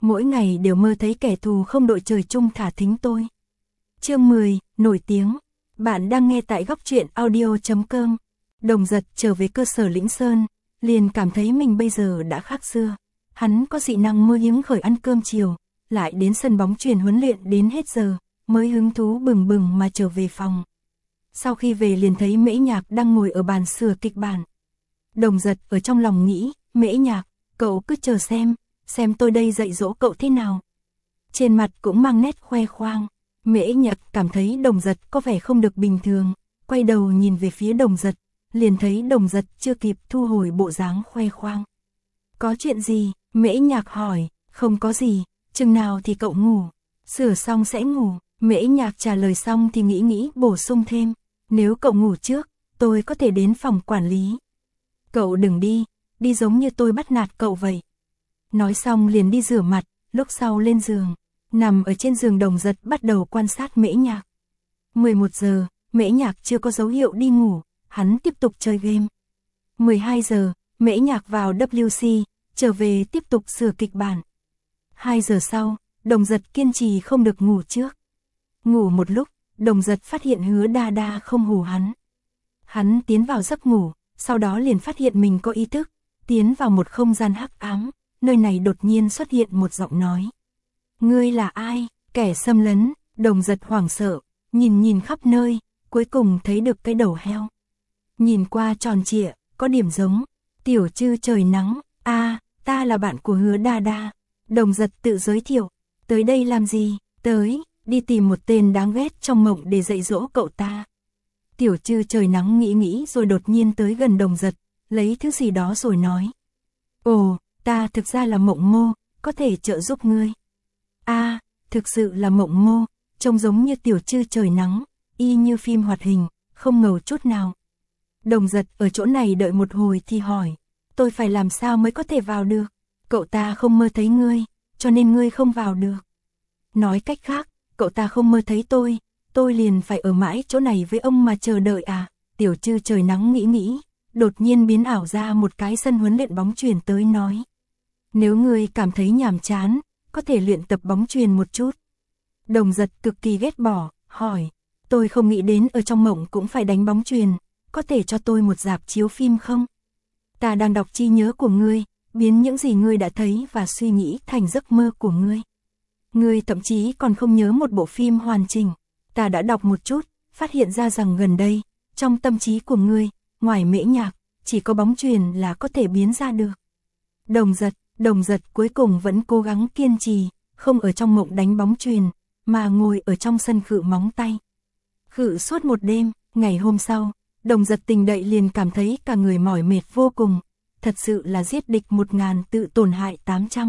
mỗi ngày đều mơ thấy kẻ thù không đội trời chung thả thính tôi. Chương 10, nổi tiếng. Bạn đang nghe tại góc truyện audio.com. Đồng Dật trở về cơ sở Lĩnh Sơn, liền cảm thấy mình bây giờ đã khác xưa. Hắn có dị năng mơ hiếm khởi ăn cơm chiều, lại đến sân bóng chuyền huấn luyện đến hết giờ, mới hứng thú bừng bừng mà trở về phòng. Sau khi về liền thấy Mễ Nhạc đang ngồi ở bàn sửa kịch bản. Đồng Dật ở trong lòng nghĩ, Mễ Nhạc, cậu cứ chờ xem tôi đây dạy dỗ cậu thế nào. Trên mặt cũng mang nét khoe khoang. Mễ Nhạc cảm thấy Đồng Dật có vẻ không được bình thường, quay đầu nhìn về phía Đồng Dật, liền thấy Đồng Dật chưa kịp thu hồi bộ dáng khoe khoang. Có chuyện gì? Mễ Nhạc hỏi. Không có gì, chừng nào thì cậu ngủ? Sửa xong sẽ ngủ. Mễ Nhạc trả lời xong thì nghĩ bổ sung thêm. Nếu cậu ngủ trước, tôi có thể đến phòng quản lý. Cậu đừng đi giống như tôi bắt nạt cậu vậy. Nói xong liền đi rửa mặt, lúc sau lên giường. Nằm ở trên giường Đồng Dật bắt đầu quan sát Mễ Nhạc. 11 giờ, Mễ Nhạc chưa có dấu hiệu đi ngủ, hắn tiếp tục chơi game. 12 giờ, Mễ Nhạc vào WC, trở về tiếp tục sửa kịch bản. 2 giờ sau, Đồng Dật kiên trì không được ngủ trước. Ngủ một lúc, Đồng Dật phát hiện Hứa Đa Đa không hù hắn. Hắn tiến vào giấc ngủ, sau đó liền phát hiện mình có ý thức, tiến vào một không gian hắc ám, nơi này đột nhiên xuất hiện một giọng nói. Ngươi là ai? Kẻ xâm lấn. Đồng Dật hoảng sợ, nhìn khắp nơi, cuối cùng thấy được cái đầu heo. Nhìn qua tròn trịa, có điểm giống. Tiểu Trư trời nắng, ta là bạn của Hứa Đa Đa. Đồng Dật tự giới thiệu, tới đây làm gì? Tới, đi tìm một tên đáng ghét trong mộng để dạy dỗ cậu ta. Tiểu Trư trời nắng nghĩ rồi đột nhiên tới gần Đồng Dật, lấy thứ gì đó rồi nói. Ồ, ta thực ra là Mộng Mô, có thể trợ giúp ngươi. Thực sự là Mộng Mô, trông giống như Tiểu Trư trời nắng, y như phim hoạt hình, không ngầu chút nào. Đồng Dật ở chỗ này đợi một hồi thì hỏi, tôi phải làm sao mới có thể vào được? Cậu ta không mơ thấy ngươi, cho nên ngươi không vào được. Nói cách khác, cậu ta không mơ thấy tôi liền phải ở mãi chỗ này với ông mà chờ đợi à? Tiểu Trư trời nắng nghĩ, đột nhiên biến ảo ra một cái sân huấn luyện bóng chuyền tới nói. Nếu ngươi cảm thấy nhàm chán, có thể luyện tập bóng chuyền một chút. Đồng Dật cực kỳ ghét bỏ, hỏi, tôi không nghĩ đến ở trong mộng cũng phải đánh bóng chuyền, có thể cho tôi một rạp chiếu phim không? Ta đang đọc trí nhớ của ngươi, biến những gì ngươi đã thấy và suy nghĩ thành giấc mơ của ngươi. Ngươi thậm chí còn không nhớ một bộ phim hoàn chỉnh. Ta đã đọc một chút, phát hiện ra rằng gần đây, trong tâm trí của ngươi, ngoài Mễ Nhạc, chỉ có bóng chuyền là có thể biến ra được. Đồng Dật cuối cùng vẫn cố gắng kiên trì, không ở trong mộng đánh bóng chuyền, mà ngồi ở trong sân khự móng tay. Khự suốt một đêm, ngày hôm sau, Đồng Dật tỉnh dậy liền cảm thấy cả người mỏi mệt vô cùng, thật sự là giết địch 1000 tự tổn hại 800.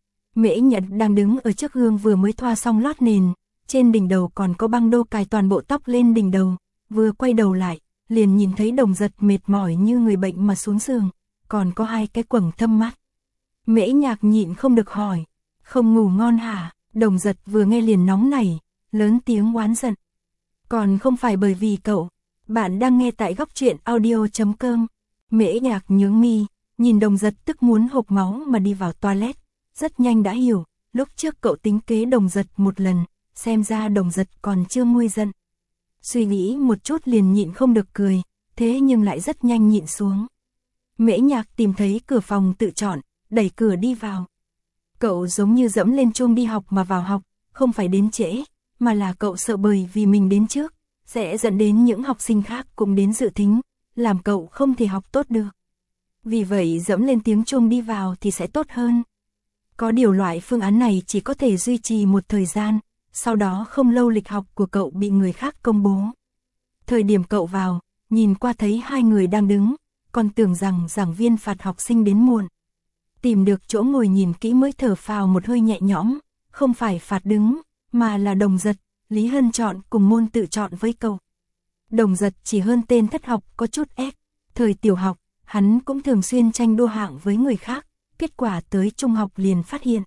Mễ Nhật đang đứng ở trước gương vừa mới thoa xong lót nền, trên đỉnh đầu còn có băng đô cài toàn bộ tóc lên đỉnh đầu, vừa quay đầu lại, liền nhìn thấy Đồng Dật mệt mỏi như người bệnh mà xuống giường, còn có 2 cái quầng thâm mắt. Mễ Nhạc nhịn không được hỏi, không ngủ ngon hả? Đồng Dật vừa nghe liền nóng nảy, lớn tiếng oán giận. Còn không phải bởi vì cậu. Bạn đang nghe tại góc truyện audio.com. Mễ Nhạc nhướng mi, nhìn Đồng Dật tức muốn hộc máu mà đi vào toilet, rất nhanh đã hiểu, lúc trước cậu tính kế Đồng Dật một lần, xem ra Đồng Dật còn chưa nguôi giận. Suy nghĩ một chút liền nhịn không được cười, thế nhưng lại rất nhanh nhịn xuống. Mễ Nhạc tìm thấy cửa phòng tự chọn, đẩy cửa đi vào. Cậu giống như dẫm lên chuông đi học mà vào học, không phải đến trễ, mà là cậu sợ bởi vì mình đến trước, sẽ dẫn đến những học sinh khác cũng đến dự thính, làm cậu không thể học tốt được. Vì vậy dẫm lên tiếng chuông đi vào thì sẽ tốt hơn. Có điều loại phương án này chỉ có thể duy trì một thời gian, sau đó không lâu lịch học của cậu bị người khác công bố. Thời điểm cậu vào, nhìn qua thấy 2 người đang đứng, còn tưởng rằng giảng viên phạt học sinh đến muộn. Tìm được chỗ ngồi nhìn kỹ mới thở phào một hơi nhẹ nhõm, không phải phạt đứng, mà là Đồng Dật, Lý Hân chọn cùng môn tự chọn với cậu. Đồng Dật chỉ hơn tên thất học có chút ép, thời tiểu học, hắn cũng thường xuyên tranh đua hạng với người khác, kết quả tới trung học liền phát hiện.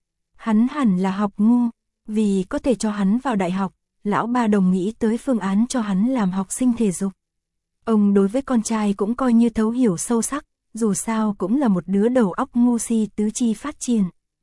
Hắn hẳn là học ngu, vì có thể cho hắn vào đại học, lão ba Đồng nghĩ tới phương án cho hắn làm học sinh thể dục. Ông đối với con trai cũng coi như thấu hiểu sâu sắc, dù sao cũng là một đứa đầu óc ngu si tứ chi phát triển.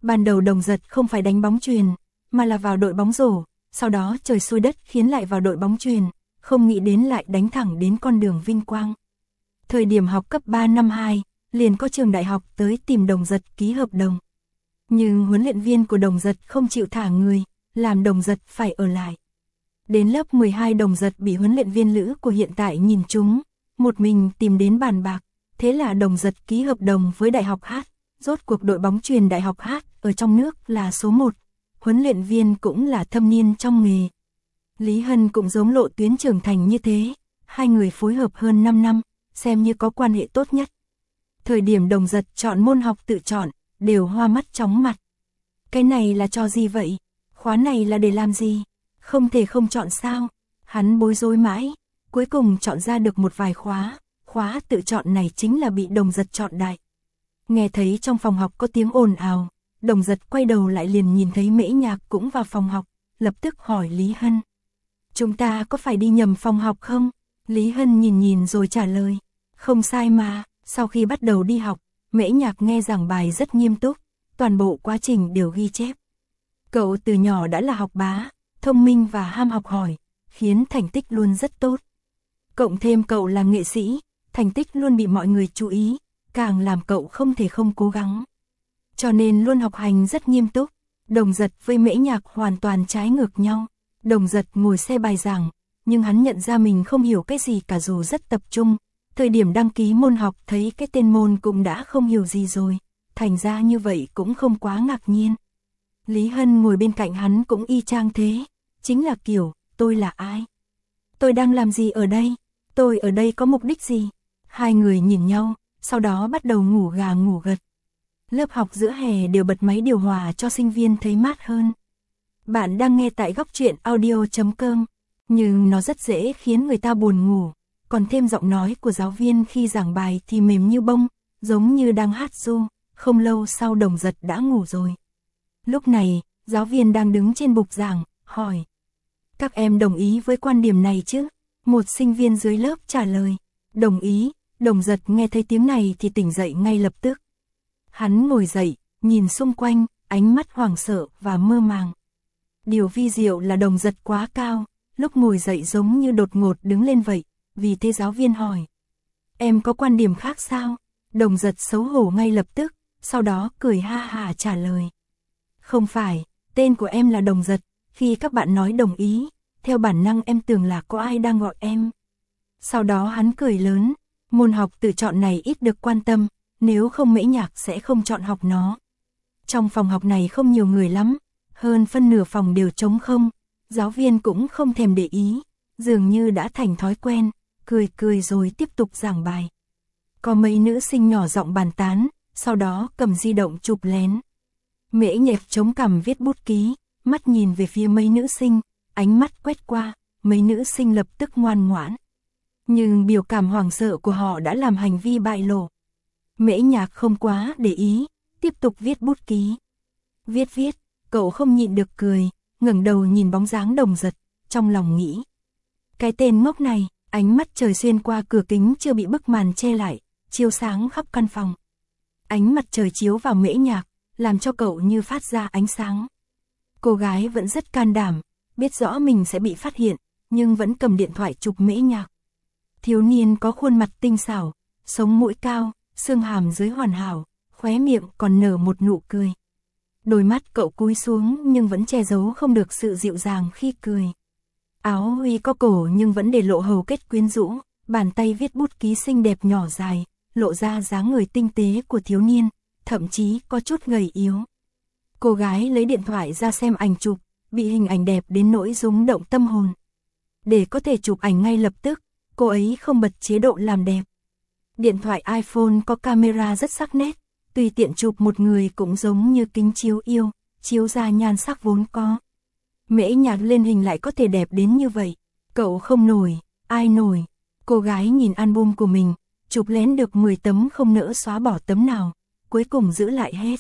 Ban đầu Đồng Giật không phải đánh bóng chuyền, mà là vào đội bóng rổ, sau đó trời xui đất khiến lại vào đội bóng chuyền, không nghĩ đến lại đánh thẳng đến con đường vinh quang. Thời điểm học cấp 3 năm 2, liền có trường đại học tới tìm Đồng Giật ký hợp đồng. Nhưng huấn luyện viên của Đồng Giật không chịu thả người, làm Đồng Giật phải ở lại. Đến lớp 12 Đồng Giật bị huấn luyện viên nữ của hiện tại nhìn trúng, một mình tìm đến bàn bạc, thế là Đồng Giật ký hợp đồng với Đại học Hát, rốt cuộc đội bóng chuyền Đại học Hát ở trong nước là số 1, huấn luyện viên cũng là thâm niên trong nghề. Lý Hân cũng giống lộ tuyến trưởng thành như thế, hai người phối hợp hơn 5 năm, xem như có quan hệ tốt nhất. Thời điểm Đồng Giật chọn môn học tự chọn, đều hoa mắt chóng mặt. Cái này là cho gì vậy? Khóa này là để làm gì? Không thể không chọn sao? Hắn bối rối mãi, cuối cùng chọn ra được một vài khóa tự chọn này chính là bị Đồng Giật chọn đại. Nghe thấy trong phòng học có tiếng ồn ào, Đồng Giật quay đầu lại liền nhìn thấy Mễ Nhạc cũng vào phòng học, lập tức hỏi Lý Hân. Chúng ta có phải đi nhầm phòng học không? Lý Hân nhìn rồi trả lời. Không sai mà, sau khi bắt đầu đi học, Mễ Nhạc nghe giảng bài rất nghiêm túc, toàn bộ quá trình đều ghi chép. Cậu từ nhỏ đã là học bá, thông minh và ham học hỏi, khiến thành tích luôn rất tốt. Cộng thêm cậu là nghệ sĩ, thành tích luôn bị mọi người chú ý, càng làm cậu không thể không cố gắng. Cho nên luôn học hành rất nghiêm túc. Đồng Giật với Mễ Nhạc hoàn toàn trái ngược nhau. Đồng Giật ngồi xe bài giảng, nhưng hắn nhận ra mình không hiểu cái gì cả dù rất tập trung. Thời điểm đăng ký môn học thấy cái tên môn cũng đã không hiểu gì rồi, thành ra như vậy cũng không quá ngạc nhiên. Lý Hân ngồi bên cạnh hắn cũng y chang thế, chính là kiểu, tôi là ai? Tôi đang làm gì ở đây? Tôi ở đây có mục đích gì? Hai người nhìn nhau, sau đó bắt đầu ngủ gà ngủ gật. Lớp học giữa hè đều bật máy điều hòa cho sinh viên thấy mát hơn. Bạn đang nghe tại góc truyện audio.com, nhưng nó rất dễ khiến người ta buồn ngủ, còn thêm giọng nói của giáo viên khi giảng bài thì mềm như bông, giống như đang hát ru, không lâu sau Đồng Giật đã ngủ rồi. Lúc này, giáo viên đang đứng trên bục giảng, hỏi. Các em đồng ý với quan điểm này chứ? Một sinh viên dưới lớp trả lời. Đồng ý. Đồng Giật nghe thấy tiếng này thì tỉnh dậy ngay lập tức. Hắn ngồi dậy, nhìn xung quanh, ánh mắt hoảng sợ và mơ màng. Điều vi diệu là Đồng Giật quá cao, lúc ngồi dậy giống như đột ngột đứng lên vậy, vì thế giáo viên hỏi. Em có quan điểm khác sao? Đồng Giật xấu hổ ngay lập tức, sau đó cười ha hà trả lời. Không phải, tên của em là Đồng Giật, khi các bạn nói đồng ý, theo bản năng em tưởng là có ai đang gọi em. Sau đó hắn cười lớn, môn học tự chọn này ít được quan tâm, nếu không Mễ Nhạc sẽ không chọn học nó. Trong phòng học này không nhiều người lắm, hơn phân nửa phòng đều trống không, giáo viên cũng không thèm để ý, dường như đã thành thói quen, cười rồi tiếp tục giảng bài. Có mấy nữ sinh nhỏ giọng bàn tán, sau đó cầm di động chụp lén. Mễ Nhạc chống cằm viết bút ký, mắt nhìn về phía mấy nữ sinh, ánh mắt quét qua, mấy nữ sinh lập tức ngoan ngoãn. Nhưng biểu cảm hoảng sợ của họ đã làm hành vi bại lộ. Mễ Nhạc không quá để ý, tiếp tục viết bút ký. Viết, cậu không nhịn được cười, ngẩng đầu nhìn bóng dáng Đồng Giật, trong lòng nghĩ. Cái tên ngốc này, ánh mắt trời xuyên qua cửa kính chưa bị bức màn che lại, chiếu sáng khắp căn phòng. Ánh mặt trời chiếu vào Mễ Nhạc, làm cho cậu như phát ra ánh sáng. Cô gái vẫn rất can đảm, biết rõ mình sẽ bị phát hiện, nhưng vẫn cầm điện thoại chụp Mễ Nhạc. Thiếu niên có khuôn mặt tinh xảo, sống mũi cao, xương hàm dưới hoàn hảo, khóe miệng còn nở một nụ cười. Đôi mắt cậu cúi xuống nhưng vẫn che giấu không được sự dịu dàng khi cười. Áo huy có cổ nhưng vẫn để lộ hầu kết quyến rũ, bàn tay viết bút ký xinh đẹp nhỏ dài, lộ ra dáng người tinh tế của thiếu niên, thậm chí có chút gầy yếu. Cô gái lấy điện thoại ra xem ảnh chụp, bị hình ảnh đẹp đến nỗi rung động tâm hồn. Để có thể chụp ảnh ngay lập tức, cô ấy không bật chế độ làm đẹp. Điện thoại iPhone có camera rất sắc nét, tùy tiện chụp một người cũng giống như kính chiếu yêu, chiếu ra nhan sắc vốn có. Mễ Nhạc lên hình lại có thể đẹp đến như vậy, cậu không nổi, ai nổi. Cô gái nhìn album của mình, chụp lén được 10 tấm không nỡ xóa bỏ tấm nào, cuối cùng giữ lại hết.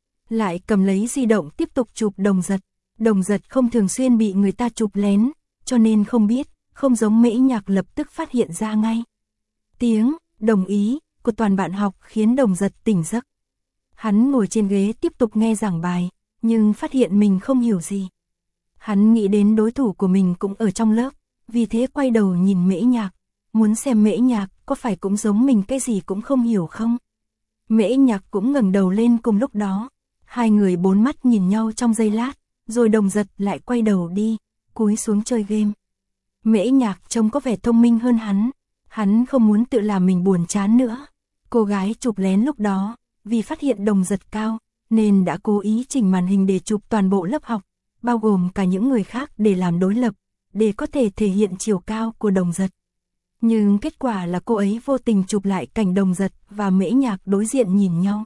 Lại cầm lấy di động tiếp tục chụp Đồng Giật. Đồng Giật không thường xuyên bị người ta chụp lén, cho nên không biết, không giống Mễ Nhạc lập tức phát hiện ra ngay. Tiếng đồng ý của toàn bạn học khiến Đồng Giật tỉnh giấc. Hắn ngồi trên ghế tiếp tục nghe giảng bài, nhưng phát hiện mình không hiểu gì. Hắn nghĩ đến đối thủ của mình cũng ở trong lớp, vì thế quay đầu nhìn Mễ Nhạc, muốn xem Mễ Nhạc có phải cũng giống mình cái gì cũng không hiểu không. Mễ Nhạc cũng ngẩng đầu lên cùng lúc đó, hai người bốn mắt nhìn nhau trong giây lát, rồi Đồng Giật lại quay đầu đi, cúi xuống chơi game. Mễ Nhạc trông có vẻ thông minh hơn hắn không muốn tự làm mình buồn chán nữa. Cô gái chụp lén lúc đó, vì phát hiện Đồng Giật cao, nên đã cố ý chỉnh màn hình để chụp toàn bộ lớp học, bao gồm cả những người khác để làm đối lập, để có thể thể hiện chiều cao của Đồng Giật. Nhưng kết quả là cô ấy vô tình chụp lại cảnh Đồng Giật và Mễ Nhạc đối diện nhìn nhau.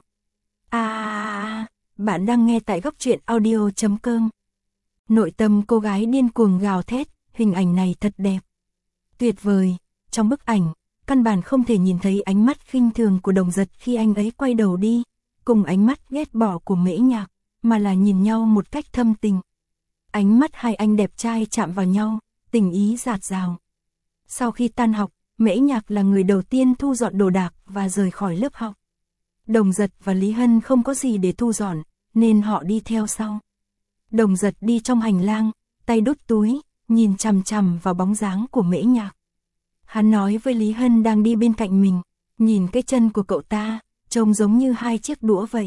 Bạn đang nghe tại góc truyện audio.com. Nội tâm cô gái điên cuồng gào thét, hình ảnh này thật đẹp. Tuyệt vời, trong bức ảnh, căn bản không thể nhìn thấy ánh mắt khinh thường của Đồng Giật khi anh ấy quay đầu đi, cùng ánh mắt ghét bỏ của Mễ Nhạc, mà là nhìn nhau một cách thâm tình. Ánh mắt hai anh đẹp trai chạm vào nhau, tình ý dạt dào. Sau khi tan học, Mễ Nhạc là người đầu tiên thu dọn đồ đạc và rời khỏi lớp học. Đồng Giật và Lý Hân không có gì để thu dọn, nên họ đi theo sau. Đồng Giật đi trong hành lang, tay đút túi, nhìn chằm chằm vào bóng dáng của Mễ Nhạc. Hắn nói với Lý Hân đang đi bên cạnh mình, nhìn cái chân của cậu ta, trông giống như hai chiếc đũa vậy.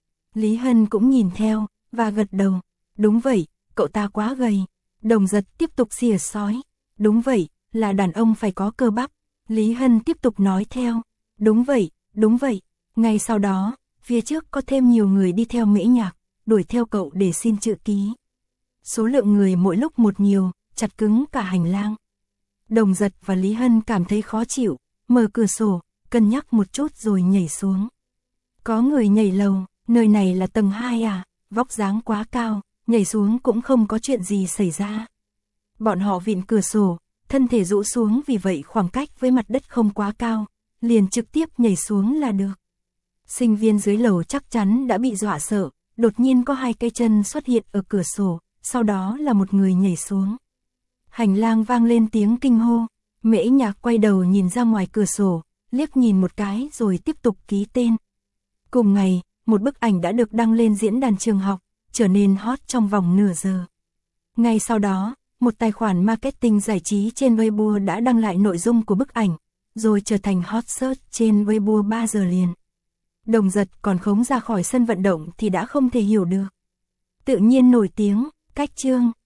Lý Hân cũng nhìn theo, và gật đầu. Đúng vậy, cậu ta quá gầy. Đồng Giật tiếp tục xỉa xói. Đúng vậy, là đàn ông phải có cơ bắp. Lý Hân tiếp tục nói theo. Đúng vậy, đúng vậy. Ngay sau đó, phía trước có thêm nhiều người đi theo Mễ Nhạc, đuổi theo cậu để xin chữ ký. Số lượng người mỗi lúc một nhiều, chặt cứng cả hành lang. Đồng Giật và Lý Hân cảm thấy khó chịu, mở cửa sổ, cân nhắc một chút rồi nhảy xuống. Có người nhảy lầu, nơi này là tầng 2 à, vóc dáng quá cao, nhảy xuống cũng không có chuyện gì xảy ra. Bọn họ vịn cửa sổ, thân thể rũ xuống vì vậy khoảng cách với mặt đất không quá cao, liền trực tiếp nhảy xuống là được. Sinh viên dưới lầu chắc chắn đã bị dọa sợ, đột nhiên có hai cái chân xuất hiện ở cửa sổ, sau đó là một người nhảy xuống. Hành lang vang lên tiếng kinh hô, Mễ Nhạc quay đầu nhìn ra ngoài cửa sổ, liếc nhìn một cái rồi tiếp tục ký tên. Cùng ngày, một bức ảnh đã được đăng lên diễn đàn trường học, trở nên hot trong vòng nửa giờ. Ngay sau đó, một tài khoản marketing giải trí trên Weibo đã đăng lại nội dung của bức ảnh, rồi trở thành hot search trên Weibo 3 giờ liền. Đồng Giật còn không ra khỏi sân vận động thì đã không thể hiểu được. Tự nhiên nổi tiếng, cách chương.